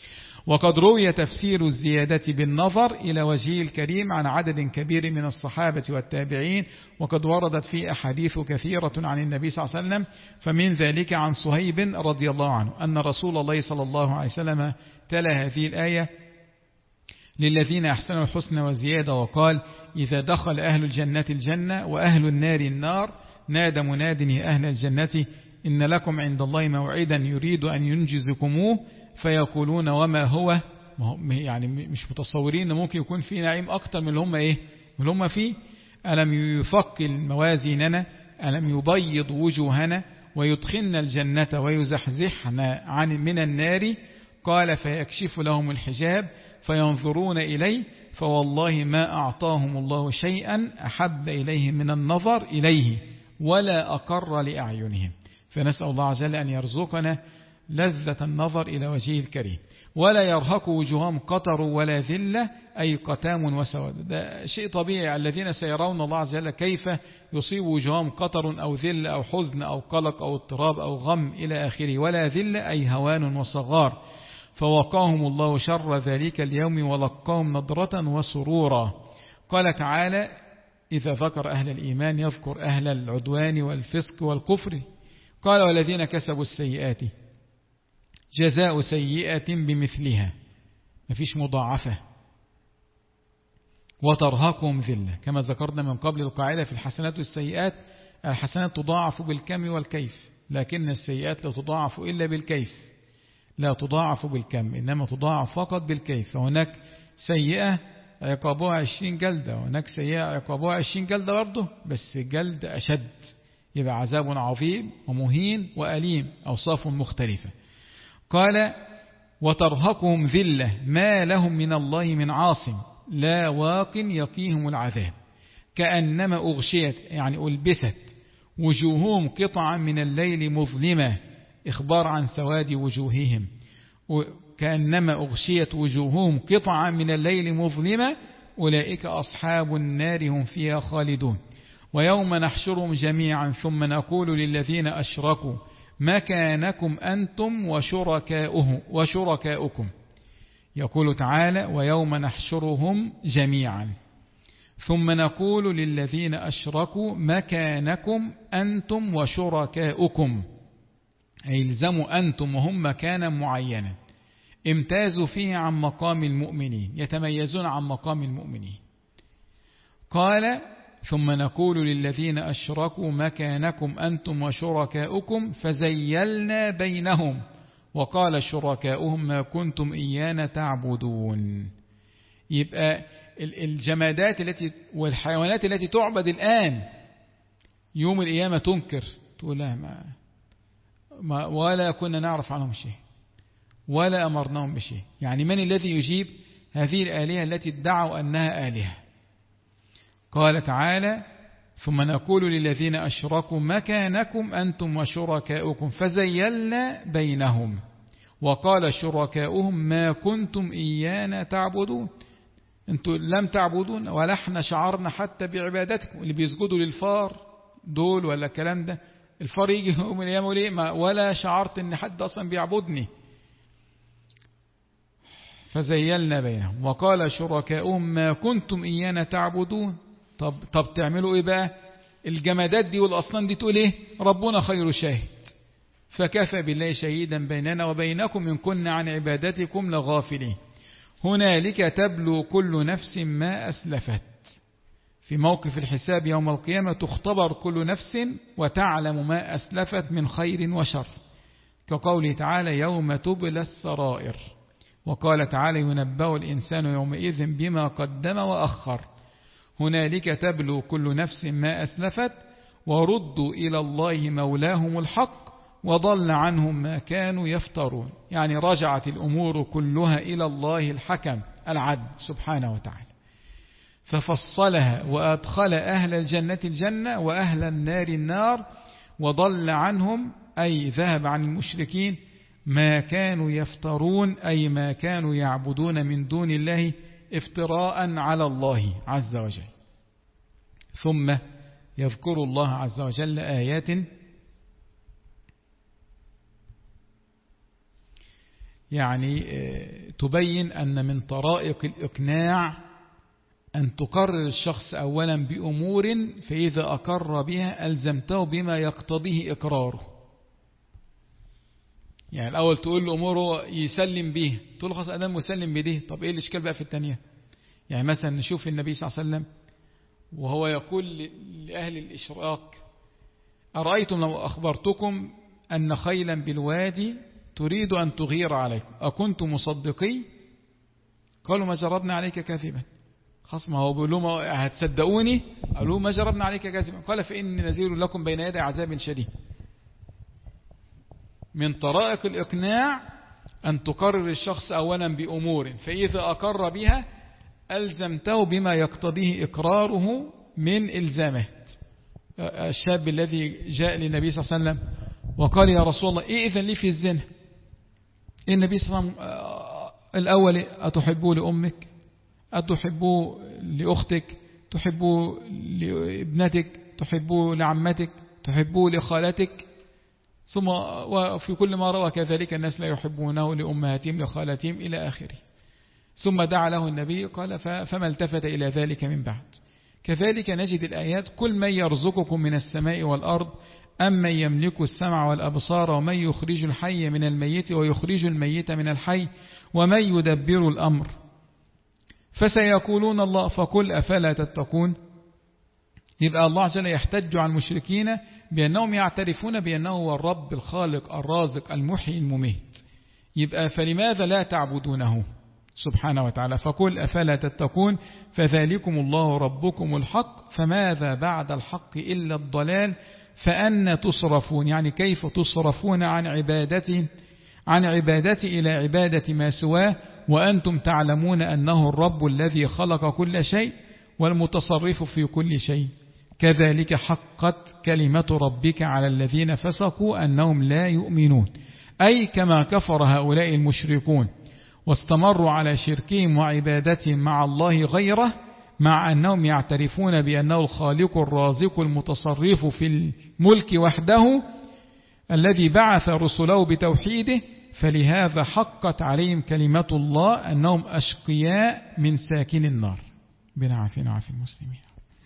وقد روي تفسير الزيادة بالنظر إلى وجهه الكريم عن عدد كبير من الصحابة والتابعين، وقد وردت في أحاديث كثيرة عن النبي صلى الله عليه وسلم، فمن ذلك عن صهيب رضي الله عنه أن رسول الله صلى الله عليه وسلم تلا هذه الآية: للذين أحسنوا الحسنى وزيادة، وقال: إذا دخل أهل الجنة الجنة وأهل النار النار نادى مناد أهل الجنة إن لكم عند الله موعدا يريد أن ينجزكموه، فيقولون وما هو. يعني مش متصورين أن ممكن يكون في نعيم أكتر من اللي هم إيه من اللي هم فيه. ألم يثقل موازيننا، ألم يبيض وجوهنا ويدخلنا الجنة ويزحزحنا عن من النار. قال: فيكشف لهم الحجاب فينظرون إليه، فوالله ما أعطاهم الله شيئا أحب إليهم من النظر إليه ولا أقر لأعينهم. فنسأل الله عز وجل أن يرزقنا لذة النظر إلى وجهه الكريم. ولا يرهق وجوههم قطر ولا ذلة، أي قتام وسواد. ده شيء طبيعي، الذين سيرون الله عز وجل كيف يصيب وجوههم قطر أو ذلة أو حزن أو قلق أو اضطراب أو غم إلى آخره. ولا ذلة أي هوان وصغار. فوقاهم الله شر ذلك اليوم ولقاهم نضرة وسرورا. قال تعالى: إذا ذكر أهل الإيمان يذكر أهل العدوان والفسق والكفر. قال: والذين كسبوا السيئات جزاء سيئة بمثلها، مفيش مضاعفة. وترهقهم ذلة، كما ذكرنا من قبل القاعدة في الحسنات والسيئات: الحسنات تضاعف بالكم والكيف، لكن السيئات لا تضاعف إلا بالكيف، لا تضاعف بالكم إنما تضاعف فقط بالكيف. فهناك سيئة عقابها عشرين جلدة، وهناك سيئة عقابها عشرين جلدة برضه، بس جلد أشد، يبقى عذاب عظيم ومهين وأليم، أوصاف مختلفة. قال: وترهقهم ذلة ما لهم من الله من عاصم لا واق يقيهم العذاب، كأنما أغشيت يعني ألبست وجوههم قطعا من الليل مظلمة، إخبار عن سواد وجوههم. كأنما أغشيت وجوههم قطعا من الليل مظلمة أولئك أصحاب النار هم فيها خالدون. ويوم نحشرهم جميعا ثم نقول للذين أشركوا مكانكم أنتم وشركاؤهم وشركاؤكم. يقول تعالى: ويوم نحشرهم جميعا ثم نقول للذين أشركوا مكانكم أنتم وشركاؤكم، أي الزموا أنتم وهم مكانا معينا امتازوا فيه عن مقام المؤمنين، يتميزون عن مقام المؤمنين. قال: ثم نقول للذين أشركوا مكانكم أنتم وشركاؤكم فزيلنا بينهم وقال شركاؤهم ما كنتم إيانا تعبدون. يبقى الجمادات التي والحيوانات التي تعبد الآن يوم القيامة تنكر، تقول لا ما ما ولا كنا نعرف عنهم شيء ولا أمرناهم بشيء. يعني من الذي يجيب هذه الآلهة التي ادعوا أنها آلهة؟ قال تعالى: ثم نقول للذين أشركوا مكانكم أنتم وشركاؤكم فزيلنا بينهم وقال شركاؤهم ما كنتم إيانا تعبدون. أنتم لم تعبدون ولا احنا شعرنا حتى بعبادتكم. اللي بيسجدوا للفار دول ولا الكلام ده، الفار يجي يوم القيامة وليه ما ولا شعرت ان حد أصلا بيعبدني. فزيلنا بينهم وقال شركاؤهم ما كنتم إيانا تعبدون. طب, طب تعملوا إيه بقى؟ الجمادات دي والأصنام دي تقول إيه؟ ربنا خير شاهد فكفى بالله شهيدا بيننا وبينكم إن كنا عن عبادتكم لغافلين. هنالك تبلو كل نفس ما أسلفت. في موقف الحساب يوم القيامة تختبر كل نفس وتعلم ما أسلفت من خير وشر، كقوله تعالى: يوم تبلى السرائر. وقال تعالى: ينبأ الإنسان يومئذ بما قدم وأخر. هنالك تبلو كل نفس ما أسلفت وردوا إلى الله مولاهم الحق وضل عنهم ما كانوا يفترون. يعني رجعت الأمور كلها إلى الله الحكم العدل سبحانه وتعالى، ففصلها وأدخل أهل الجنة الجنة وأهل النار النار، وضل عنهم أي ذهب عن المشركين ما كانوا يفترون، أي ما كانوا يعبدون من دون الله افتراء على الله عز وجل. ثم يذكر الله عز وجل آيات يعني تبين أن من طرائق الإقناع أن تقرر الشخص أولا بأمور فإذا أقر بها ألزمته بما يقتضيه إقراره. يعني الأول تقول له أموره يسلم به، تقول له خلاص أدام مسلم به، طب إيه الإشكال بقى في الثانية؟ يعني مثلا نشوف النبي صلى الله عليه وسلم وهو يقول لأهل الإشراك: أرأيتم لو أخبرتكم أن خيلا بالوادي تريد أن تغير عليكم أكنتم مصدقي؟ قالوا ما جربنا عليك كاذبا. خلاص ما هو بيقول لهم هتصدقوني؟ قالوا ما جربنا عليك كاذبا. قال فإني نذير لكم بين يدي عذاب شديد. من طرائق الإقناع أن تقرر الشخص أولا بأمور فإذا أقر بها ألزمته بما يقتضيه إقراره من إلزامات. الشاب الذي جاء للنبي صلى الله عليه وسلم وقال: يا رسول الله إذن لي في الزنا. النبي صلى الله عليه وسلم الأول: أتحبوا لأمك؟ أتحبوا لأختك؟ تحبوا لابنتك؟ تحبوا لعمتك؟ تحبوا لخالتك؟ ثم وفي كل ما روى كذلك الناس لا يحبونه لأمهاتهم لخالتهم إلى آخره. ثم دعا له النبي قال: فما التفت إلى ذلك من بعد. كذلك نجد الآيات: كل من يرزقكم من السماء والأرض أمن يملك السمع والأبصار ومن يخرج الحي من الميت ويخرج الميت من الحي ومن يدبر الأمر فسيقولون الله فقل أفلا تتقون. يبقى الله عز وجل يحتج عن المشركين بأنهم يعترفون بأنه هو الرب الخالق الرازق المحيي المميت. يبقى فلماذا لا تعبدونه سبحانه وتعالى؟ فقل أفلا تتقون فذلكم الله ربكم الحق فماذا بعد الحق إلا الضلال فأنا تصرفون. يعني كيف تصرفون عن عبادته عن عبادتي إلى عبادة ما سواه وأنتم تعلمون أنه الرب الذي خلق كل شيء والمتصرف في كل شيء. كذلك حقت كلمة ربك على الذين فسقوا أنهم لا يؤمنون. أي كما كفر هؤلاء المشركون واستمروا على شركهم وعبادتهم مع الله غيره مع أنهم يعترفون بأنه الخالق الرازق المتصرف في الملك وحده الذي بعث رسله بتوحيده، فلهذا حقت عليهم كلمة الله أنهم أشقياء من ساكن النار. بنعافينا وعافي المسلمين.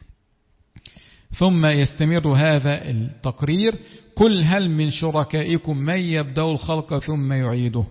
ثم يستمر هذا التقرير: قل هل من شركائكم من يبدأ الخلق ثم يعيده.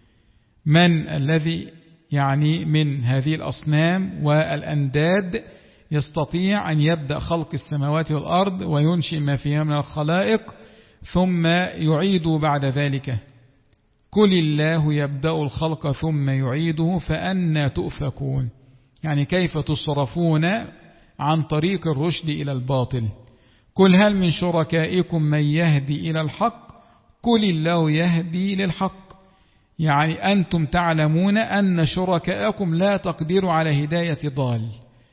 من الذي يعني من هذه الأصنام والأنداد يستطيع أن يبدأ خلق السماوات والأرض وينشئ ما فيها من الخلائق ثم يعيد بعد ذلك؟ قل الله يبدأ الخلق ثم يعيده فأنى تؤفكون. يعني كيف تصرفون عن طريق الرشد إلى الباطل؟ قل هل من شركائكم من يهدي إلى الحق قل الله يهدي للحق. يعني أنتم تعلمون أن شركائكم لا تقدروا على هداية ضال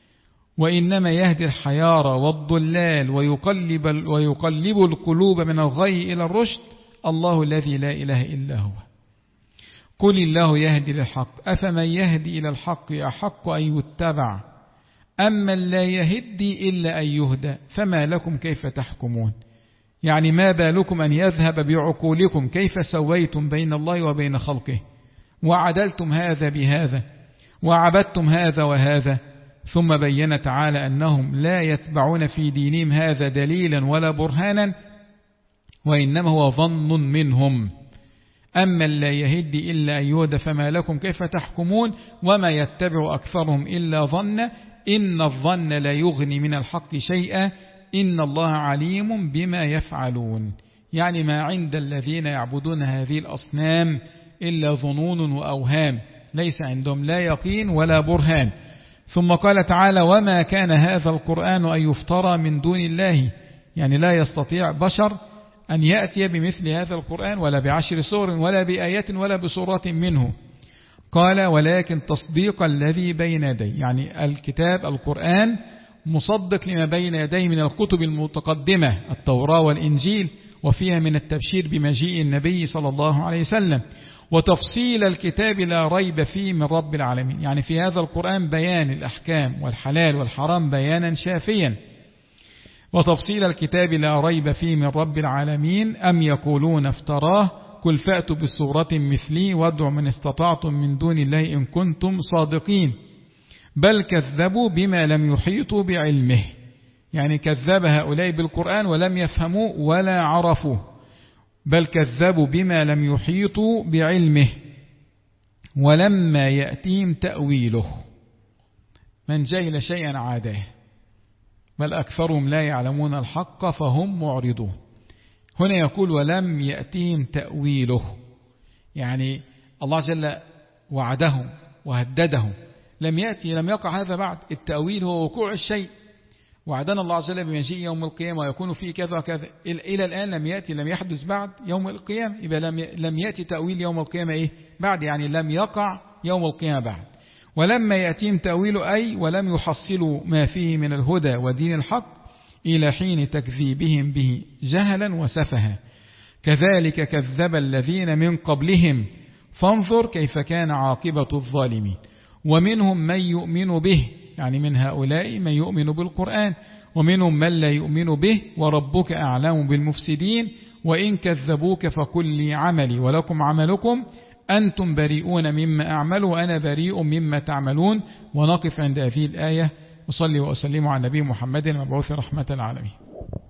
وإنما يهدي الحيار والضلال ويقلب, ويقلب القلوب من الغي إلى الرشد الله الذي لا إله إلا هو. قل الله يهدي للحق أفمن يهدي إلى الحق أحق أن يتبع أما لا يهدي إلا أن يهدى فما لكم كيف تحكمون. يعني ما بالكم أن يذهب بعقولكم كيف سويتم بين الله وبين خلقه وعدلتم هذا بهذا وعبدتم هذا وهذا. ثم بين تعالى أنهم لا يتبعون في دينهم هذا دليلا ولا برهانا وإنما هو ظن منهم. أما لا يهدي إلا أن يهدى فما لكم كيف تحكمون وما يتبع أكثرهم إلا ظن إن الظن لا يغني من الحق شيئا إن الله عليم بما يفعلون. يعني ما عند الذين يعبدون هذه الأصنام إلا ظنون وأوهام ليس عندهم لا يقين ولا برهان. ثم قال تعالى وما كان هذا القرآن أن يفترى من دون الله. يعني لا يستطيع بشر أن يأتي بمثل هذا القرآن ولا بعشر سور ولا بآيات ولا بسورات منه. قال ولكن تصديق الذي بين يديه. يعني الكتاب القرآن مصدق لما بين يديه من الكتب المتقدمة التوراة والإنجيل وفيها من التبشير بمجيء النبي صلى الله عليه وسلم وتفصيل الكتاب لا ريب فيه من رب العالمين. يعني في هذا القرآن بيان الأحكام والحلال والحرام بيانا شافيا وتفصيل الكتاب لا ريب فيه من رب العالمين. أم يقولون افتراه قل فأتوا بصورة مثلي وادعوا من استطعتم من دون الله إن كنتم صادقين بل كذبوا بما لم يحيطوا بعلمه. يعني كذب هؤلاء بالقرآن ولم يفهموا ولا عرفوا، بل كذبوا بما لم يحيطوا بعلمه ولما يأتيهم تأويله. من جهل شيئا عاداه بل أكثرهم لا يعلمون الحق فهم معرضون. هنا يقول ولم يأتيهم تأويله، يعني الله جل وعدهم وهددهم، لم يأتي لم يقع هذا بعد. التأويل هو وقوع الشيء، وعدنا الله عز وجل بمجيء يوم القيامة ويكون فيه كذا وكذا، إلى الآن لم يأتي، لم يحدث بعد يوم القيامة. يبقى لم لم يأتي تأويل يوم القيامة إيه بعد، يعني لم يقع يوم القيامة بعد. ولما يأتيهم تأويله أي ولم يحصلوا ما فيه من الهدى ودين الحق إلى حين تكذيبهم به جهلا وسفها، كذلك كذب الذين من قبلهم فانظر كيف كان عاقبة الظالمين. ومنهم من يؤمن به، يعني من هؤلاء من يؤمن بالقرآن، ومنهم من لا يؤمن به وربك أعلم بالمفسدين وإن كذبوك فقل لي عملي ولكم عملكم أنتم بريئون مما أعمل وأنا بريء مما تعملون. ونقف عند هذه الآية. وصلي وأسلم على نبي محمد المبعوث رحمة العالمين.